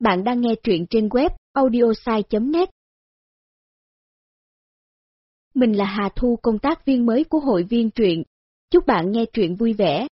Bạn đang nghe truyện trên web audiosai.net. Mình là Hà Thu, công tác viên mới của hội viên truyện. Chúc bạn nghe truyện vui vẻ.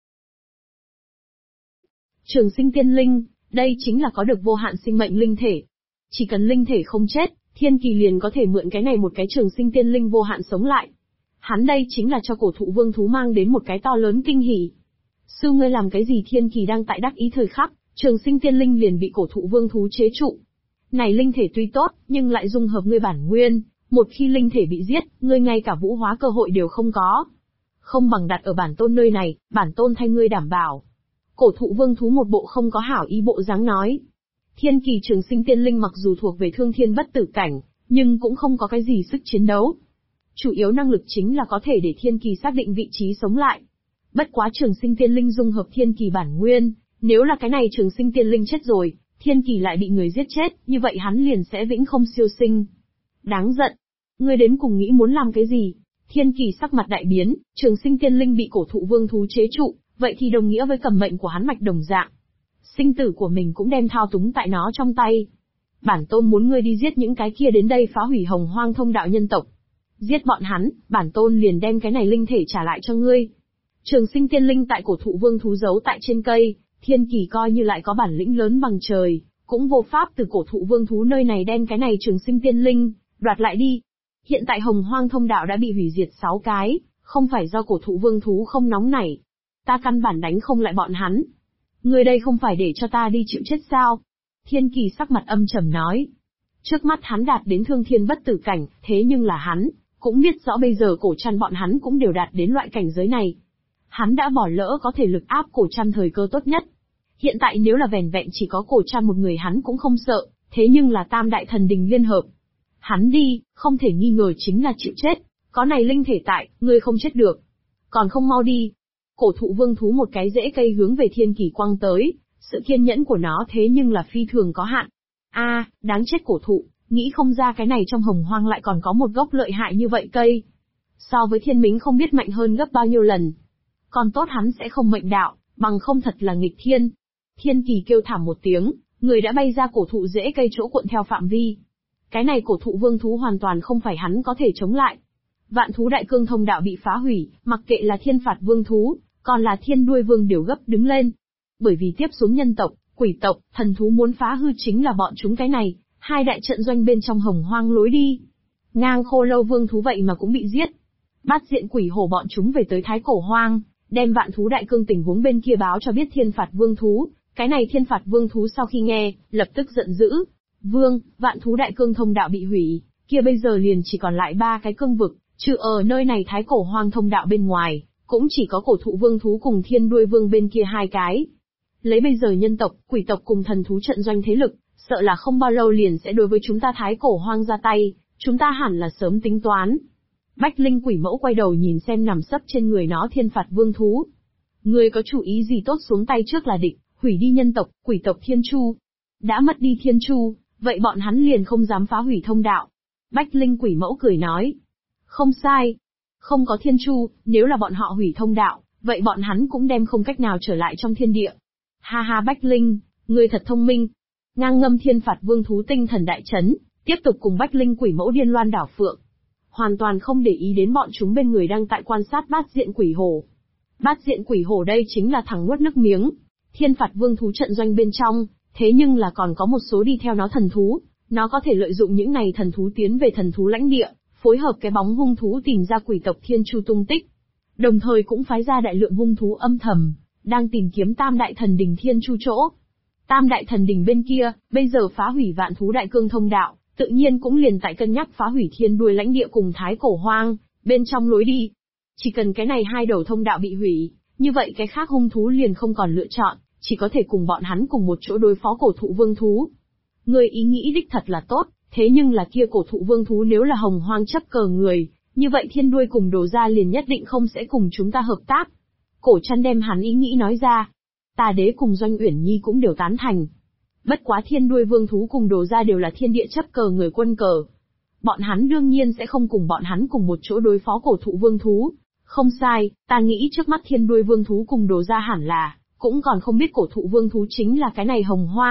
Trường sinh tiên linh, đây chính là có được vô hạn sinh mệnh linh thể. Chỉ cần linh thể không chết, Thiên Kỳ liền có thể mượn cái này một cái trường sinh tiên linh vô hạn sống lại. Hắn đây chính là cho cổ thụ vương thú mang đến một cái to lớn kinh hỉ. Sư ngươi làm cái gì? Thiên Kỳ đang tại đắc ý thời khắc, trường sinh tiên linh liền bị cổ thụ vương thú chế trụ. Này linh thể tuy tốt, nhưng lại dung hợp ngươi bản nguyên, một khi linh thể bị giết, ngươi ngay cả vũ hóa cơ hội đều không có. Không bằng đặt ở bản tôn nơi này, bản tôn thay ngươi đảm bảo. Cổ thụ vương thú một bộ không có hảo ý bộ dáng nói. Thiên Kỳ trường sinh tiên linh mặc dù thuộc về thương thiên bất tử cảnh, nhưng cũng không có cái gì sức chiến đấu. Chủ yếu năng lực chính là có thể để Thiên Kỳ xác định vị trí sống lại. Bất quá trường sinh tiên linh dung hợp Thiên Kỳ bản nguyên, nếu là cái này trường sinh tiên linh chết rồi, Thiên Kỳ lại bị người giết chết, như vậy hắn liền sẽ vĩnh không siêu sinh. Đáng giận! Ngươi đến cùng nghĩ muốn làm cái gì? Thiên Kỳ sắc mặt đại biến, trường sinh tiên linh bị cổ thụ vương thú chế trụ, vậy thì đồng nghĩa với cầm mệnh của hắn mạch đồng dạng. Sinh tử của mình cũng đem thao túng tại nó trong tay. Bản tôn muốn ngươi đi giết những cái kia đến đây phá hủy hồng hoang thông đạo nhân tộc. Giết bọn hắn, bản tôn liền đem cái này linh thể trả lại cho ngươi. Trường sinh tiên linh tại cổ thụ vương thú giấu tại trên cây, Thiên Kỳ coi như lại có bản lĩnh lớn bằng trời, cũng vô pháp từ cổ thụ vương thú nơi này đem cái này trường sinh tiên linh đoạt lại đi. Hiện tại hồng hoang thông đạo đã bị hủy diệt 6 cái, không phải do cổ thụ vương thú không nóng nảy. Ta căn bản đánh không lại bọn hắn. Ngươi đây không phải để cho ta đi chịu chết sao? Thiên Kỳ sắc mặt âm trầm nói. Trước mắt hắn đạt đến thương thiên bất tử cảnh, thế nhưng là hắn cũng biết rõ bây giờ cổ trăn bọn hắn cũng đều đạt đến loại cảnh giới này. Hắn đã bỏ lỡ có thể lực áp cổ trăn thời cơ tốt nhất. Hiện tại nếu là vẻn vẹn chỉ có cổ trăn một người hắn cũng không sợ, thế nhưng là tam đại thần đình liên hợp. Hắn đi, không thể nghi ngờ chính là chịu chết, có này linh thể tại, ngươi không chết được. Còn không mau đi. Cổ thụ vương thú một cái rễ cây hướng về Thiên Kỳ quăng tới, sự kiên nhẫn của nó thế nhưng là phi thường có hạn. Đáng chết cổ thụ, nghĩ không ra cái này trong hồng hoang lại còn có một gốc lợi hại như vậy cây. So với thiên mính không biết mạnh hơn gấp bao nhiêu lần. Còn tốt hắn sẽ không mệnh đạo, bằng không thật là nghịch thiên. Thiên Kỳ kêu thảm một tiếng, người đã bay ra cổ thụ rễ cây chỗ cuộn theo phạm vi. Cái này cổ thụ vương thú hoàn toàn không phải hắn có thể chống lại. Vạn thú đại cương thông đạo bị phá hủy, mặc kệ là thiên phạt vương thú, còn là thiên đuôi vương đều gấp đứng lên. Bởi vì tiếp xuống nhân tộc, quỷ tộc, thần thú muốn phá hư chính là bọn chúng cái này, hai đại trận doanh bên trong hồng hoang lối đi. Ngang khô lâu vương thú vậy mà cũng bị giết. Bát diện quỷ hổ bọn chúng về tới thái cổ hoang, đem vạn thú đại cương tình huống bên kia báo cho biết thiên phạt vương thú. Cái này thiên phạt vương thú sau khi nghe, lập tức giận dữ. Vương, vạn thú đại cương thông đạo bị hủy, kia bây giờ liền chỉ còn lại 3 cái cương vực, trừ ở nơi này thái cổ hoang thông đạo bên ngoài, cũng chỉ có cổ thụ vương thú cùng thiên đuôi vương bên kia 2 cái. Lấy bây giờ nhân tộc, quỷ tộc cùng thần thú trận doanh thế lực, sợ là không bao lâu liền sẽ đối với chúng ta thái cổ hoang ra tay, chúng ta hẳn là sớm tính toán. Bách Linh quỷ mẫu quay đầu nhìn xem nằm sấp trên người nó thiên phạt vương thú. Ngươi có chủ ý gì tốt xuống tay trước là địch, hủy đi nhân tộc, quỷ tộc thiên chu. Đã mất đi thiên chu, vậy bọn hắn liền không dám phá hủy thông đạo. Bách Linh quỷ mẫu cười nói. Không sai. Không có thiên chu, nếu là bọn họ hủy thông đạo, vậy bọn hắn cũng đem không cách nào trở lại trong thiên địa. Ha ha Bách Linh, ngươi thật thông minh. Ngang ngâm thiên phạt vương thú tinh thần đại chấn, tiếp tục cùng Bách Linh quỷ mẫu điên loan đảo phượng. Hoàn toàn không để ý đến bọn chúng bên người đang tại quan sát bát diện quỷ hổ. Bát diện quỷ hổ đây chính là thằng nuốt nước miếng. Thiên phạt vương thú trận doanh bên trong, thế nhưng là còn có một số đi theo nó thần thú. Nó có thể lợi dụng những này thần thú tiến về thần thú lãnh địa, phối hợp cái bóng hung thú tìm ra quỷ tộc thiên chu tung tích. Đồng thời cũng phái ra đại lượng hung thú âm thầm, đang tìm kiếm tam đại thần đình thiên chu chỗ. Tam đại thần đình bên kia, bây giờ phá hủy vạn thú đại cương thông đạo, tự nhiên cũng liền tại cân nhắc phá hủy thiên đuôi lãnh địa cùng thái cổ hoang, bên trong lối đi. Chỉ cần cái này 2 đầu thông đạo bị hủy, như vậy cái khác hung thú liền không còn lựa chọn, chỉ có thể cùng bọn hắn cùng một chỗ đối phó cổ thụ vương thú. Người ý nghĩ đích thật là tốt, thế nhưng là kia cổ thụ vương thú nếu là hồng hoang chấp cờ người, như vậy thiên đuôi cùng đồ gia liền nhất định không sẽ cùng chúng ta hợp tác. Cổ Trăn đem hắn ý nghĩ nói ra. Tà đế cùng Doanh Uyển Nhi cũng đều tán thành. Bất quá thiên đuôi vương thú cùng đồ gia đều là thiên địa chấp cờ người quân cờ. Bọn hắn đương nhiên sẽ không cùng bọn hắn cùng một chỗ đối phó cổ thụ vương thú. Không sai, ta nghĩ trước mắt thiên đuôi vương thú cùng đồ gia hẳn là, cũng còn không biết cổ thụ vương thú chính là cái này hồng hoang,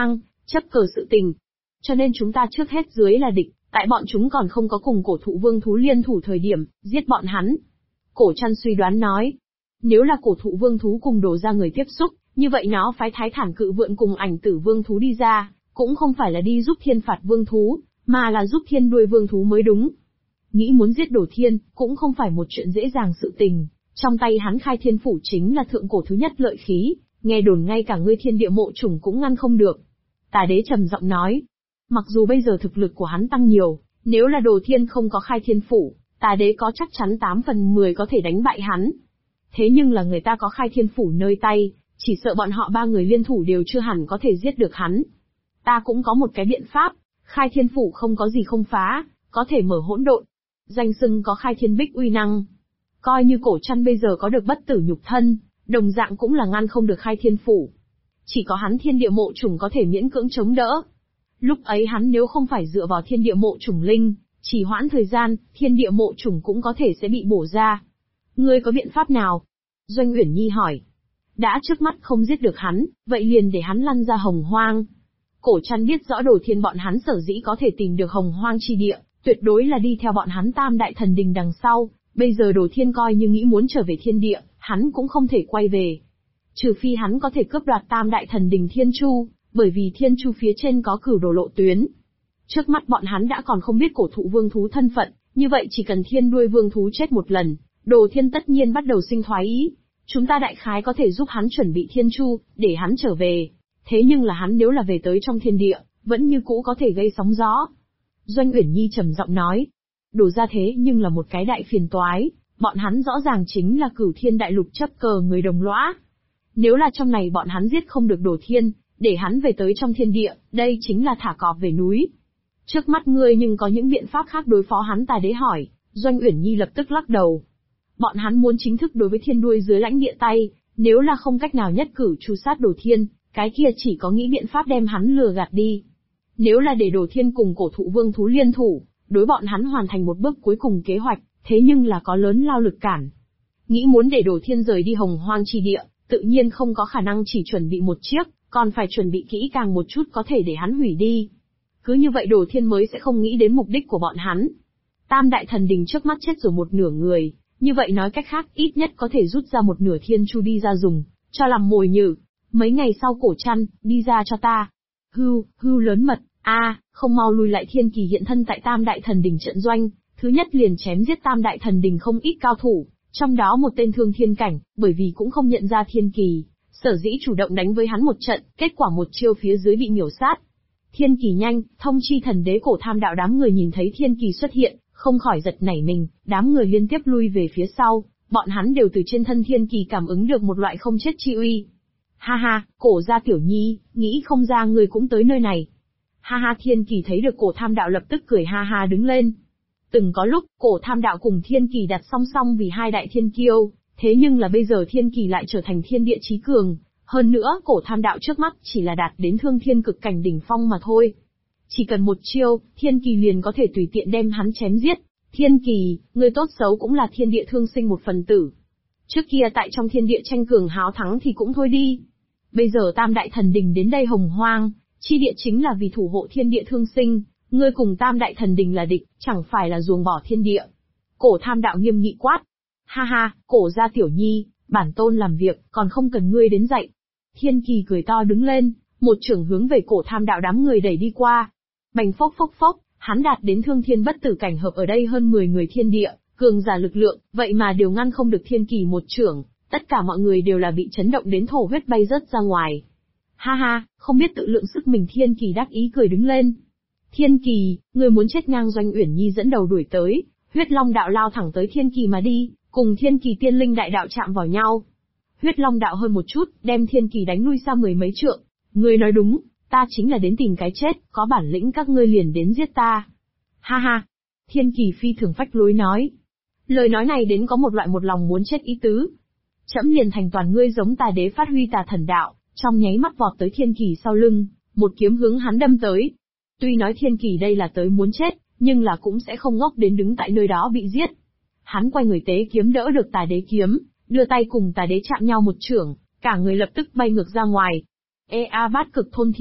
chấp cờ sự tình. Cho nên chúng ta trước hết dưới là địch, tại bọn chúng còn không có cùng cổ thụ vương thú liên thủ thời điểm, giết bọn hắn. Cổ Trăn suy đoán nói, nếu là cổ thụ vương thú cùng đổ ra người tiếp xúc, như vậy nó phái Thái Thản Cự Vượn cùng Ảnh Tử vương thú đi ra, cũng không phải là đi giúp Thiên Phạt vương thú, mà là giúp Thiên Đuôi vương thú mới đúng. Nghĩ muốn giết Đồ Thiên, cũng không phải một chuyện dễ dàng sự tình, trong tay hắn Khai Thiên Phủ chính là thượng cổ thứ nhất lợi khí, nghe đồn ngay cả ngươi Thiên Địa Mộ Chủng cũng ngăn không được. Tà Đế trầm giọng nói, mặc dù bây giờ thực lực của hắn tăng nhiều, nếu là Đồ Thiên không có Khai Thiên Phủ, Tà Đế có chắc chắn 8 phần 10 có thể đánh bại hắn. Thế nhưng là người ta có Khai Thiên Phủ nơi tay, chỉ sợ bọn họ 3 người liên thủ đều chưa hẳn có thể giết được hắn. Ta cũng có một cái biện pháp, Khai Thiên Phủ không có gì không phá, có thể mở hỗn độn. Danh xưng có Khai Thiên Bích uy năng. Coi như Cổ Trăn bây giờ có được bất tử nhục thân, đồng dạng cũng là ngăn không được Khai Thiên Phủ. Chỉ có hắn Thiên Địa Mộ Chủng có thể miễn cưỡng chống đỡ. Lúc ấy hắn nếu không phải dựa vào Thiên Địa Mộ Chủng linh, chỉ hoãn thời gian, Thiên Địa Mộ Chủng cũng có thể sẽ bị bổ ra. Ngươi có biện pháp nào? Doanh Uyển Nhi hỏi. Đã trước mắt không giết được hắn, vậy liền để hắn lăn ra Hồng Hoang. Cổ Trăn biết rõ Đồ Thiên bọn hắn sở dĩ có thể tìm được Hồng Hoang chi địa, tuyệt đối là đi theo bọn hắn Tam Đại Thần Đình đằng sau, bây giờ Đồ Thiên coi như nghĩ muốn trở về thiên địa, hắn cũng không thể quay về. Trừ phi hắn có thể cướp đoạt Tam Đại Thần Đình Thiên Chu, bởi vì Thiên Chu phía trên có Cửu Đồ lộ tuyến. Trước mắt bọn hắn đã còn không biết cổ thụ vương thú thân phận, như vậy chỉ cần Thiên Đuôi vương thú chết một lần, Đồ Thiên tất nhiên bắt đầu sinh thoái ý. Chúng ta đại khái có thể giúp hắn chuẩn bị Thiên Chu, để hắn trở về. Thế nhưng là hắn nếu là về tới trong thiên địa, vẫn như cũ có thể gây sóng gió. Doanh Uyển Nhi trầm giọng nói, Đồ ra thế nhưng là một cái đại phiền toái, bọn hắn rõ ràng chính là Cửu Thiên Đại Lục chấp cờ người đồng lõa. Nếu là trong này bọn hắn giết không được Đồ Thiên, để hắn về tới trong thiên địa, đây chính là thả cọp về núi. Trước mắt ngươi nhưng có những biện pháp khác đối phó hắn? Tà Đế hỏi. Doanh Uyển Nhi lập tức lắc đầu. Bọn hắn muốn chính thức đối với Thiên Đuôi dưới lãnh địa tay, nếu là không cách nào nhất cử tru sát Đồ Thiên, cái kia chỉ có nghĩ biện pháp đem hắn lừa gạt đi. Nếu là để Đồ Thiên cùng cổ thụ vương thú liên thủ, đối bọn hắn hoàn thành một bước cuối cùng kế hoạch, thế nhưng là có lớn lao lực cản. Nghĩ muốn để Đồ Thiên rời đi Hồng Hoang chi địa, tự nhiên không có khả năng chỉ chuẩn bị một chiếc, còn phải chuẩn bị kỹ càng một chút có thể để hắn hủy đi. Cứ như vậy Đồ Thiên mới sẽ không nghĩ đến mục đích của bọn hắn. Tam Đại Thần Đình trước mắt chết rồi một nửa người, như vậy nói cách khác ít nhất có thể rút ra một nửa Thiên Chu đi ra dùng, cho làm mồi nhử. Mấy ngày sau Cổ Trăn, đi ra cho ta. Hưu lớn mật, không mau lui lại. Thiên Kỳ hiện thân tại Tam Đại Thần Đình trận doanh, thứ nhất liền chém giết Tam Đại Thần Đình không ít cao thủ, trong đó một tên thương thiên cảnh, bởi vì cũng không nhận ra Thiên Kỳ, sở dĩ chủ động đánh với hắn một trận, kết quả một chiêu phía dưới bị miểu sát. Thiên Kỳ nhanh, thông chi Thần Đế Cổ Tham Đạo. Đám người nhìn thấy Thiên Kỳ xuất hiện, không khỏi giật nảy mình, đám người liên tiếp lui về phía sau, bọn hắn đều từ trên thân Thiên Kỳ cảm ứng được một loại không chết chi uy. Ha ha, Cổ gia tiểu nhi, nghĩ không ra ngươi cũng tới nơi này. Ha ha, Thiên Kỳ thấy được Cổ Tham Đạo lập tức cười ha ha đứng lên. Từng có lúc, Cổ Tham Đạo cùng Thiên Kỳ đặt song song vì hai đại thiên kiêu, thế nhưng là bây giờ Thiên Kỳ lại trở thành thiên địa chí cường, hơn nữa Cổ Tham Đạo trước mắt chỉ là đạt đến thương thiên cực cảnh đỉnh phong mà thôi. Chỉ cần một chiêu, Thiên Kỳ liền có thể tùy tiện đem hắn chém giết. Thiên Kỳ, ngươi tốt xấu cũng là thiên địa thương sinh một phần tử. Trước kia tại trong thiên địa tranh cường háo thắng thì cũng thôi đi. Bây giờ Tam Đại Thần Đình đến đây Hồng Hoang, chi địa chính là vì thủ hộ thiên địa thương sinh, ngươi cùng Tam Đại Thần Đình là địch, chẳng phải là ruồng bỏ thiên địa. Cổ Tham Đạo nghiêm nghị quát. Ha ha, Cổ gia tiểu nhi, bản tôn làm việc, còn không cần ngươi đến dạy. Thiên Kỳ cười to đứng lên, một chưởng hướng về Cổ Tham Đạo đám người đẩy đi qua. Bành phốc phốc phốc, hắn đạt đến thương thiên bất tử cảnh hợp ở đây hơn 10 người thiên địa, cường giả lực lượng, vậy mà đều ngăn không được Thiên Kỳ một chưởng, tất cả mọi người đều là bị chấn động đến thổ huyết bay rớt ra ngoài. Ha ha, không biết tự lượng sức mình. Thiên Kỳ đắc ý cười đứng lên. Thiên Kỳ, người muốn chết ngang. Doanh Uyển Nhi dẫn đầu đuổi tới, Huyết Long Đạo lao thẳng tới Thiên Kỳ mà đi, cùng Thiên Kỳ tiên linh đại đạo chạm vào nhau. Huyết Long Đạo hơn một chút, đem Thiên Kỳ đánh lui xa 10 mấy trượng. Ngươi nói đúng, ta chính là đến tìm cái chết, có bản lĩnh các ngươi liền đến giết ta. Ha ha. Thiên Kỳ phi thường phách lối nói. Lời nói này đến có một loại một lòng muốn chết ý tứ. Trẫm liền thành toàn ngươi. Giống Tà Đế phát huy Tà Thần Đạo, trong nháy mắt vọt tới Thiên Kỳ sau lưng, một kiếm hướng hắn đâm tới. Tuy nói Thiên Kỳ đây là tới muốn chết, nhưng là cũng sẽ không ngốc đến đứng tại nơi đó bị giết. Hắn quay người tế kiếm đỡ được Tà Đế kiếm, đưa tay cùng Tà Đế chạm nhau một chưởng, cả người lập tức bay ngược ra ngoài. Bát cực thôn thiên,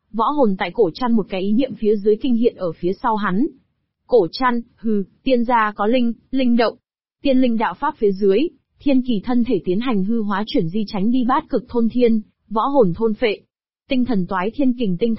Võ hồn tại cổ chăn một cái ý niệm phía dưới kinh hiện ở phía sau hắn. Cổ chăn, tiên gia có linh động. Tiên linh đạo pháp phía dưới, thiên kỳ thân thể tiến hành hư hóa chuyển di tránh đi bát cực thôn thiên, võ hồn thôn phệ. Tinh thần toái thiên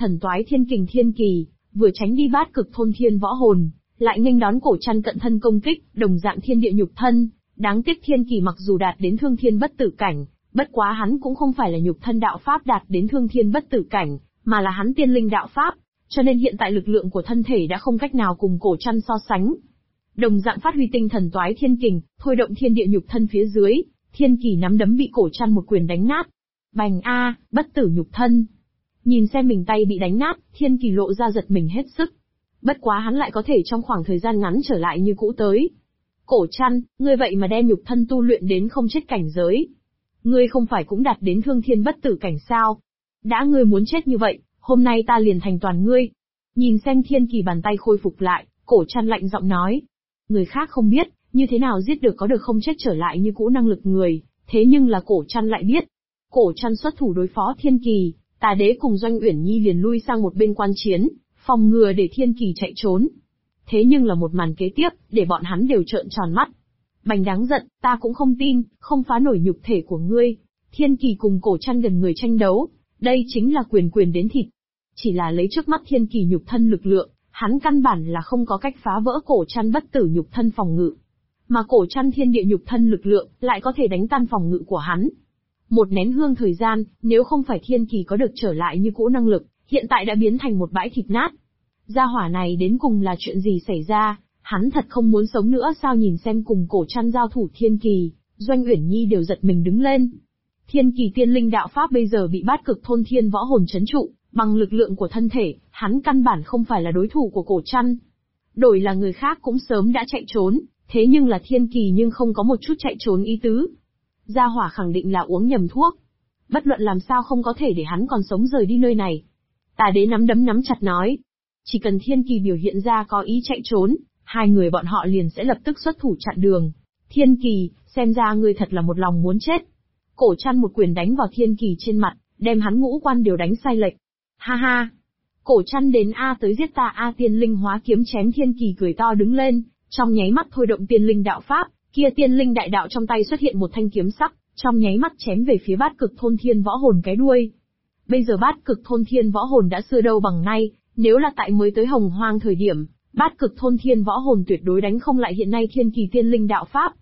kình thiên kỳ, vừa tránh đi bát cực thôn thiên võ hồn, lại nghênh đón cổ chăn cận thân công kích, đồng dạng thiên địa nhục thân. Đáng tiếc thiên kỳ mặc dù đạt đến thương thiên bất tử cảnh, bất quá hắn cũng không phải là nhục thân đạo pháp đạt đến thương thiên bất tử cảnh, mà là hắn tiên linh đạo pháp, cho nên hiện tại lực lượng của thân thể đã không cách nào cùng cổ chăn so sánh. Đồng dạng phát huy tinh thần toái thiên kình, thôi động thiên địa nhục thân phía dưới, thiên kỳ nắm đấm bị cổ chăn một quyền đánh nát. Bành a, bất tử nhục thân. Nhìn xem mình tay bị đánh nát, thiên kỳ lộ ra giật mình hết sức. Bất quá hắn lại có thể trong khoảng thời gian ngắn trở lại như cũ tới. Cổ chăn, ngươi vậy mà đem nhục thân tu luyện đến không chết cảnh giới. Ngươi không phải cũng đạt đến thương thiên bất tử cảnh sao? Đã ngươi muốn chết như vậy, hôm nay ta liền thành toàn ngươi. Nhìn xem thiên kỳ bàn tay khôi phục lại, cổ chăn lạnh giọng nói. Người khác không biết, như thế nào giết được có được không chết trở lại như cũ năng lực người, thế nhưng là cổ chăn lại biết. Cổ chăn xuất thủ đối phó thiên kỳ, Tà Đế cùng Doanh Uyển Nhi liền lui sang một bên quan chiến, phòng ngừa để thiên kỳ chạy trốn. Thế nhưng là một màn kế tiếp, để bọn hắn đều trợn tròn mắt. Bành đáng giận, ta cũng không tin, không phá nổi nhục thể của ngươi. Thiên kỳ cùng cổ chăn gần người tranh đấu, đây chính là quyền đến thịt. Chỉ là lấy trước mắt thiên kỳ nhục thân lực lượng, hắn căn bản là không có cách phá vỡ cổ chăn bất tử nhục thân phòng ngự. Mà cổ chăn thiên địa nhục thân lực lượng, lại có thể đánh tan phòng ngự của hắn. Một nén hương thời gian, nếu không phải thiên kỳ có được trở lại như cũ năng lực, hiện tại đã biến thành một bãi thịt nát. Gia hỏa này đến cùng là chuyện gì xảy ra, hắn thật không muốn sống nữa sao? Nhìn xem cùng cổ chăn giao thủ thiên kỳ, Doanh Uyển Nhi đều giật mình đứng lên. Thiên kỳ tiên linh đạo pháp bây giờ bị bát cực thôn thiên võ hồn trấn trụ, bằng lực lượng của thân thể, hắn căn bản không phải là đối thủ của cổ chăn. Đổi là người khác cũng sớm đã chạy trốn, thế nhưng là thiên kỳ nhưng không có một chút chạy trốn ý tứ. Gia hỏa khẳng định là uống nhầm thuốc. Bất luận làm sao không có thể để hắn còn sống rời đi nơi này. Tà Đế nắm đấm nắm chặt nói. Chỉ cần thiên kỳ biểu hiện ra có ý chạy trốn, hai người bọn họ liền sẽ lập tức xuất thủ chặn đường. Thiên kỳ, xem ra ngươi thật là một lòng muốn chết. Cổ chăn một quyền đánh vào thiên kỳ trên mặt, đem hắn ngũ quan đều đánh sai lệch. Ha ha! Cổ chăn đến tới giết ta tiên linh hóa kiếm chém thiên kỳ cười to đứng lên, trong nháy mắt thôi động tiên linh đạo pháp, kia tiên linh đại đạo trong tay xuất hiện một thanh kiếm sắc, trong nháy mắt chém về phía bát cực thôn thiên võ hồn cái đuôi. Bây giờ bát cực thôn thiên võ hồn đã xưa đâu bằng nay, nếu là tại mới tới Hồng Hoang thời điểm, bát cực thôn thiên võ hồn tuyệt đối đánh không lại hiện nay thiên kỳ tiên linh đạo pháp.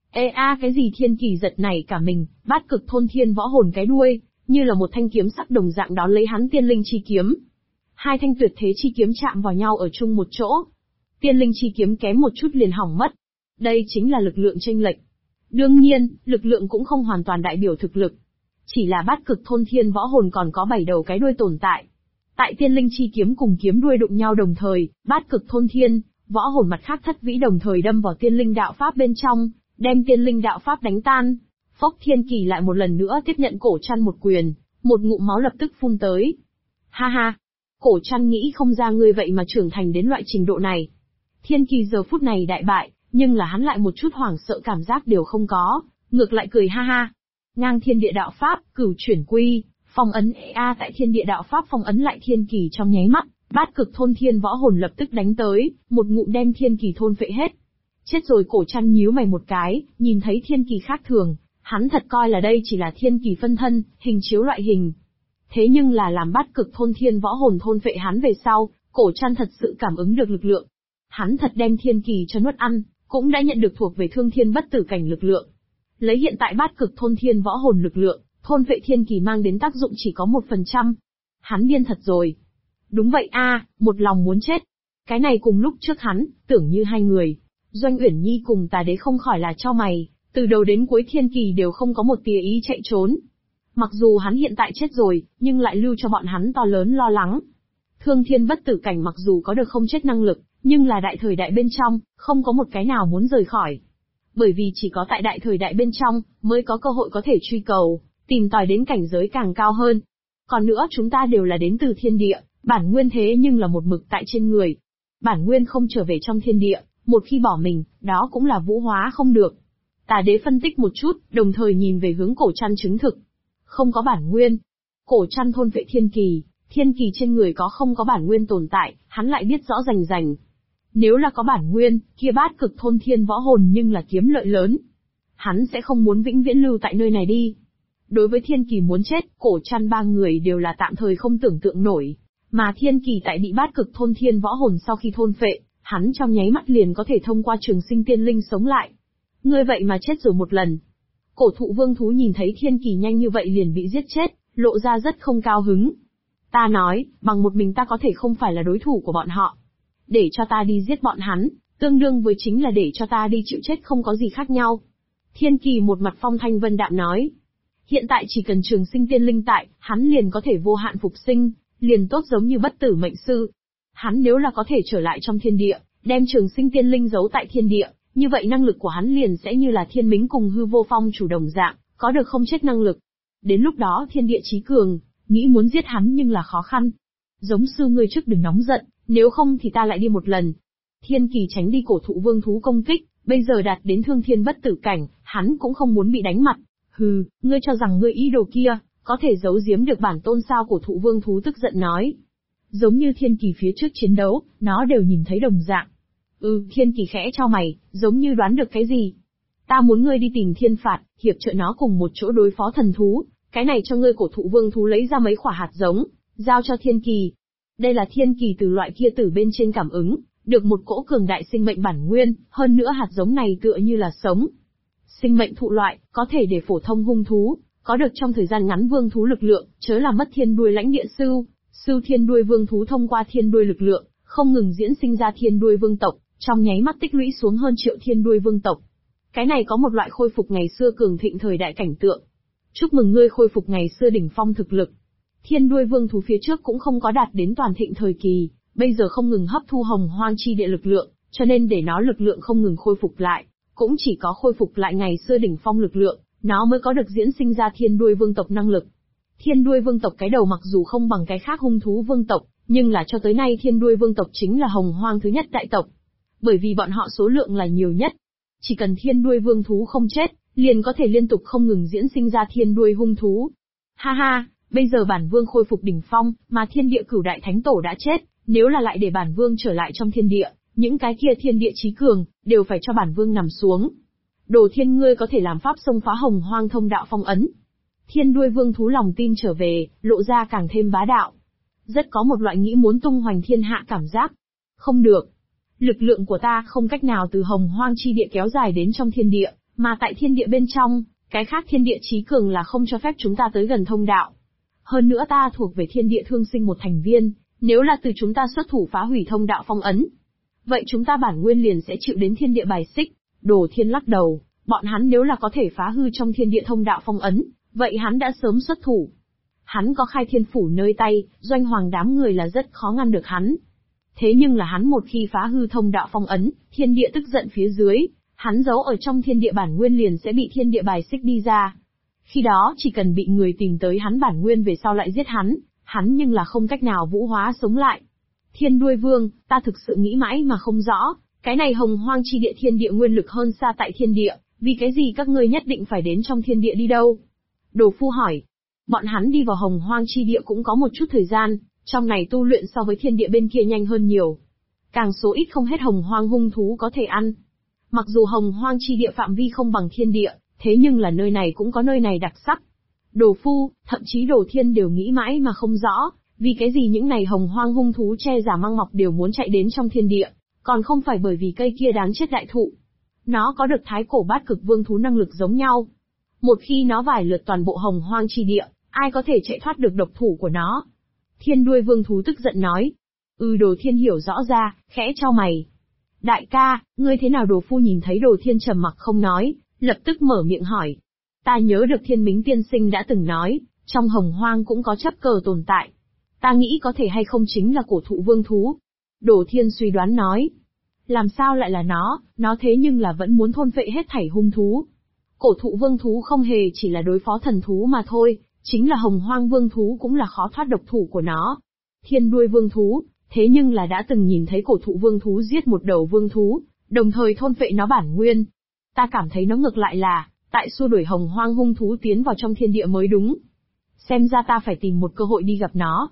Cái gì? Thiên kỳ giật nảy cả mình, bát cực thôn thiên võ hồn cái đuôi, như là một thanh kiếm sắc đồng dạng đón lấy hắn tiên linh chi kiếm. Hai thanh tuyệt thế chi kiếm chạm vào nhau ở chung một chỗ. Tiên linh chi kiếm kém một chút liền hỏng mất. Đây chính là lực lượng chênh lệch. Đương nhiên, lực lượng cũng không hoàn toàn đại biểu thực lực. Chỉ là bát cực thôn thiên võ hồn còn có 7 đầu cái đuôi tồn tại. Tại tiên linh chi kiếm cùng kiếm đuôi đụng nhau đồng thời, bát cực thôn thiên, võ hồn mặt khác thất vĩ đồng thời đâm vào tiên linh đạo pháp bên trong, đem tiên linh đạo pháp đánh tan. Phốc, thiên kỳ lại một lần nữa tiếp nhận cổ chăn một quyền, một ngụm máu lập tức phun tới. Ha ha! Cổ chăn nghĩ không ra ngươi vậy mà trưởng thành đến loại trình độ này. Thiên kỳ giờ phút này đại bại, nhưng là hắn lại một chút hoảng sợ cảm giác đều không có, ngược lại cười ha ha. Ngang thiên địa đạo pháp, cửu chuyển quy, phong ấn tại thiên địa đạo pháp phong ấn lại thiên kỳ trong nháy mắt, bát cực thôn thiên võ hồn lập tức đánh tới, một ngụm đem thiên kỳ thôn phệ hết. Chết rồi! Cổ chăn nhíu mày một cái, nhìn thấy thiên kỳ khác thường, hắn thật coi là đây chỉ là thiên kỳ phân thân, hình chiếu loại hình. Thế nhưng là làm bát cực thôn thiên võ hồn thôn phệ hắn về sau, cổ chăn thật sự cảm ứng được lực lượng. Hắn thật đem thiên kỳ cho nuốt ăn, cũng đã nhận được thuộc về thương thiên bất tử cảnh lực lượng. Lấy hiện tại bát cực thôn thiên võ hồn lực lượng, thôn phệ thiên kỳ mang đến tác dụng chỉ có 1%. Hắn điên thật rồi. Đúng vậy một lòng muốn chết. Cái này cùng lúc trước hắn, tưởng như hai người. Doanh Uyển Nhi cùng Tà Đế không khỏi là chau mày, từ đầu đến cuối thiên kỳ đều không có một tia ý chạy trốn. Mặc dù hắn hiện tại chết rồi, nhưng lại lưu cho bọn hắn to lớn lo lắng. Thương thiên bất tử cảnh mặc dù có được không chết năng lực, nhưng là đại thời đại bên trong, không có một cái nào muốn rời khỏi. Bởi vì chỉ có tại đại thời đại bên trong, mới có cơ hội có thể truy cầu, tìm tòi đến cảnh giới càng cao hơn. Còn nữa chúng ta đều là đến từ thiên địa, bản nguyên thế nhưng là một mực tại trên người. Bản nguyên không trở về trong thiên địa, một khi bỏ mình, đó cũng là vũ hóa không được. Tà Đế phân tích một chút, đồng thời nhìn về hướng cổ chăn chứng thực. Không có bản nguyên. Cổ chăn thôn phệ thiên kỳ, Thiên kỳ trên người có không có bản nguyên tồn tại, hắn lại biết rõ rành rành. Nếu là có bản nguyên, kia bát cực thôn thiên võ hồn nhưng là kiếm lợi lớn. Hắn sẽ không muốn vĩnh viễn lưu tại nơi này đi. Đối với thiên kỳ muốn chết, cổ chăn ba người đều là tạm thời không tưởng tượng nổi. Mà thiên kỳ tại bị bát cực thôn thiên võ hồn sau khi thôn phệ, hắn trong nháy mắt liền có thể thông qua trường sinh tiên linh sống lại. Ngươi vậy mà chết rồi một lần. Cổ thụ vương thú nhìn thấy thiên kỳ nhanh như vậy liền bị giết chết, lộ ra rất không cao hứng. Ta nói, bằng một mình ta có thể không phải là đối thủ của bọn họ. Để cho ta đi giết bọn hắn, tương đương với chính là để cho ta đi chịu chết không có gì khác nhau. Thiên kỳ một mặt phong thanh vân đạm nói. Hiện tại chỉ cần trường sinh tiên linh tại, hắn liền có thể vô hạn phục sinh, liền tốt giống như bất tử mệnh sư. Hắn nếu là có thể trở lại trong thiên địa, đem trường sinh tiên linh giấu tại thiên địa, như vậy năng lực của hắn liền sẽ như là thiên mính cùng hư vô phong chủ đồng dạng, có được không chết năng lực. Đến lúc đó thiên địa chí cường, nghĩ muốn giết hắn nhưng là khó khăn. Giống sư ngươi trước đừng nóng giận, nếu không thì ta lại đi một lần. Thiên kỳ tránh đi cổ thụ vương thú công kích, bây giờ đạt đến thương thiên bất tử cảnh, hắn cũng không muốn bị đánh mặt. Hừ, ngươi cho rằng ngươi ý đồ kia, có thể giấu giếm được bản tôn sao? Cổ thụ vương thú tức giận nói. Giống như thiên kỳ phía trước chiến đấu, nó đều nhìn thấy đồng dạng. Thiên kỳ khẽ cho mày, giống như đoán được cái gì. Ta muốn ngươi đi tìm thiên phạt, hiệp trợ nó cùng một chỗ đối phó thần thú, cái này cho ngươi. Cổ thụ vương thú lấy ra mấy quả hạt giống, giao cho thiên kỳ. Đây là thiên kỳ từ loại kia tử bên trên cảm ứng, được một cỗ cường đại sinh mệnh bản nguyên, hơn nữa hạt giống này tựa như là sống. Sinh mệnh thụ loại, có thể để phổ thông hung thú, có được trong thời gian ngắn vương thú lực lượng, chớ làm mất thiên đuôi lãnh địa Sưu thiên đuôi vương thú thông qua thiên đuôi lực lượng, không ngừng diễn sinh ra thiên đuôi vương tộc, trong nháy mắt tích lũy xuống hơn triệu thiên đuôi vương tộc. Cái này có một loại khôi phục ngày xưa cường thịnh thời đại cảnh tượng. Chúc mừng ngươi khôi phục ngày xưa đỉnh phong thực lực. Thiên đuôi vương thú phía trước cũng không có đạt đến toàn thịnh thời kỳ, bây giờ không ngừng hấp thu hồng hoang chi địa lực lượng, cho nên để nó lực lượng không ngừng khôi phục lại, cũng chỉ có khôi phục lại ngày xưa đỉnh phong lực lượng, nó mới có được diễn sinh ra thiên đuôi vương tộc năng lực. Thiên đuôi vương tộc cái đầu mặc dù không bằng cái khác hung thú vương tộc, nhưng là cho tới nay thiên đuôi vương tộc chính là hồng hoang thứ nhất đại tộc. Bởi vì bọn họ số lượng là nhiều nhất. Chỉ cần thiên đuôi vương thú không chết, liền có thể liên tục không ngừng diễn sinh ra thiên đuôi hung thú. Ha ha, bây giờ bản vương khôi phục đỉnh phong, mà thiên địa cửu đại thánh tổ đã chết, nếu là lại để bản vương trở lại trong thiên địa, những cái kia thiên địa chí cường, đều phải cho bản vương nằm xuống. Đồ thiên ngươi có thể làm pháp xông phá hồng hoang thông đạo phong ấn. Thiên đuôi vương thú lòng tin trở về, lộ ra càng thêm bá đạo. Rất có một loại nghĩ muốn tung hoành thiên hạ cảm giác. Không được. Lực lượng của ta không cách nào từ hồng hoang chi địa kéo dài đến trong thiên địa, mà tại thiên địa bên trong, cái khác thiên địa chí cường là không cho phép chúng ta tới gần thông đạo. Hơn nữa ta thuộc về thiên địa thương sinh một thành viên, nếu là từ chúng ta xuất thủ phá hủy thông đạo phong ấn, vậy chúng ta bản nguyên liền sẽ chịu đến thiên địa bài xích. Đồ thiên lắc đầu, bọn hắn nếu là có thể phá hư trong thiên địa thông đạo phong ấn, vậy hắn đã sớm xuất thủ. Hắn có khai thiên phủ nơi tay, doanh hoàng đám người là rất khó ngăn được hắn. Thế nhưng là hắn một khi phá hư thông đạo phong ấn, thiên địa tức giận phía dưới, hắn giấu ở trong thiên địa bản nguyên liền sẽ bị thiên địa bài xích đi ra. Khi đó chỉ cần bị người tìm tới hắn bản nguyên về sau lại giết hắn nhưng là không cách nào vũ hóa sống lại. Thiên đuôi vương, ta thực sự nghĩ mãi mà không rõ, cái này hồng hoang chi địa thiên địa nguyên lực hơn xa tại thiên địa, vì cái gì các ngươi nhất định phải đến trong thiên địa đi đâu? Đồ Phu hỏi. Bọn hắn đi vào hồng hoang chi địa cũng có một chút thời gian, trong này tu luyện so với thiên địa bên kia nhanh hơn nhiều. Càng số ít không hết hồng hoang hung thú có thể ăn. Mặc dù hồng hoang chi địa phạm vi không bằng thiên địa, thế nhưng là nơi này cũng có nơi này đặc sắc. Đồ Phu, thậm chí Đồ Thiên đều nghĩ mãi mà không rõ, vì cái gì những này hồng hoang hung thú che giả mang mọc đều muốn chạy đến trong thiên địa, còn không phải bởi vì cây kia đáng chết đại thụ. Nó có được thái cổ bát cực vương thú năng lực giống nhau. Một khi nó vải lượt toàn bộ hồng hoang chi địa, ai có thể chạy thoát được độc thủ của nó? Thiên đuôi vương thú tức giận nói. Đồ Thiên hiểu rõ ra, khẽ chau mày. Đại ca, ngươi thế nào? Đồ Phu nhìn thấy Đồ Thiên trầm mặc không nói, lập tức mở miệng hỏi. Ta nhớ được Thiên Mính tiên sinh đã từng nói, trong hồng hoang cũng có chấp cờ tồn tại. Ta nghĩ có thể hay không chính là cổ thụ vương thú. Đồ Thiên suy đoán nói. Làm sao lại là nó thế nhưng là vẫn muốn thôn phệ hết thảy hung thú. Cổ thụ vương thú không hề chỉ là đối phó thần thú mà thôi, chính là hồng hoang vương thú cũng là khó thoát độc thủ của nó. Thiên đuôi vương thú, thế nhưng là đã từng nhìn thấy cổ thụ vương thú giết một đầu vương thú, đồng thời thôn phệ nó bản nguyên. Ta cảm thấy nó ngược lại là, tại xua đuổi hồng hoang hung thú tiến vào trong thiên địa mới đúng. Xem ra ta phải tìm một cơ hội đi gặp nó.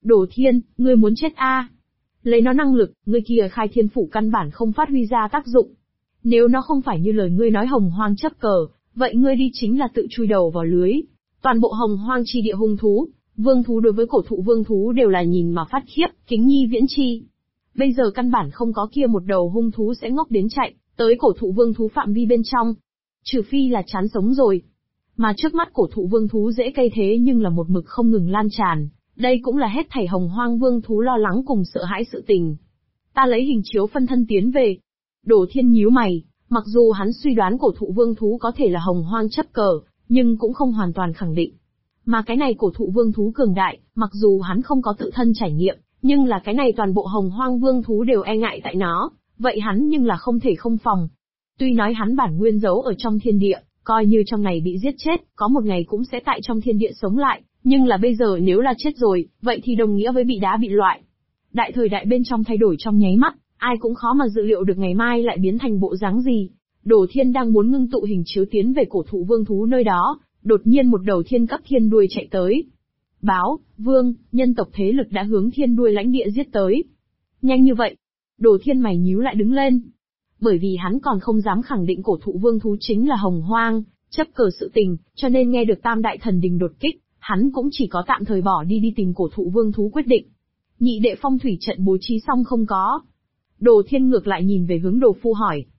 Đồ Thiên, ngươi muốn chết a? Lấy nó năng lực, ngươi kia khai thiên phủ căn bản không phát huy ra tác dụng. Nếu nó không phải như lời ngươi nói hồng hoang chấp cờ, vậy ngươi đi chính là tự chui đầu vào lưới. Toàn bộ hồng hoang chi địa hung thú, vương thú đối với cổ thụ vương thú đều là nhìn mà phát khiếp, kính nhi viễn chi. Bây giờ căn bản không có kia một đầu hung thú sẽ ngốc đến chạy, tới cổ thụ vương thú phạm vi bên trong. Trừ phi là chán sống rồi. Mà trước mắt cổ thụ vương thú dễ cây thế nhưng là một mực không ngừng lan tràn, đây cũng là hết thảy hồng hoang vương thú lo lắng cùng sợ hãi sự tình. Ta lấy hình chiếu phân thân tiến về. Đồ Thiên nhíu mày, mặc dù hắn suy đoán cổ thụ vương thú có thể là hồng hoang chấp cờ, nhưng cũng không hoàn toàn khẳng định. Mà cái này cổ thụ vương thú cường đại, mặc dù hắn không có tự thân trải nghiệm, nhưng là cái này toàn bộ hồng hoang vương thú đều e ngại tại nó, vậy hắn nhưng là không thể không phòng. Tuy nói hắn bản nguyên giấu ở trong thiên địa, coi như trong này bị giết chết, có một ngày cũng sẽ tại trong thiên địa sống lại, nhưng là bây giờ nếu là chết rồi, vậy thì đồng nghĩa với bị đá bị loại. Đại thời đại bên trong thay đổi trong nháy mắt, ai cũng khó mà dự liệu được ngày mai lại biến thành bộ dáng gì. Đồ Thiên đang muốn ngưng tụ hình chiếu tiến về cổ thụ vương thú nơi đó, đột nhiên một đầu thiên cấp thiên đuôi chạy tới. Báo, vương, nhân tộc thế lực đã hướng thiên đuôi lãnh địa giết tới. Nhanh như vậy. Đồ Thiên mày nhíu lại đứng lên. Bởi vì hắn còn không dám khẳng định cổ thụ vương thú chính là hồng hoang, chấp cờ sự tình, cho nên nghe được tam đại thần đình đột kích, hắn cũng chỉ có tạm thời bỏ đi tìm cổ thụ vương thú quyết định. Nhị đệ phong thủy trận bố trí xong không có? Đồ Thiên ngược lại nhìn về hướng Đồ Phu hỏi.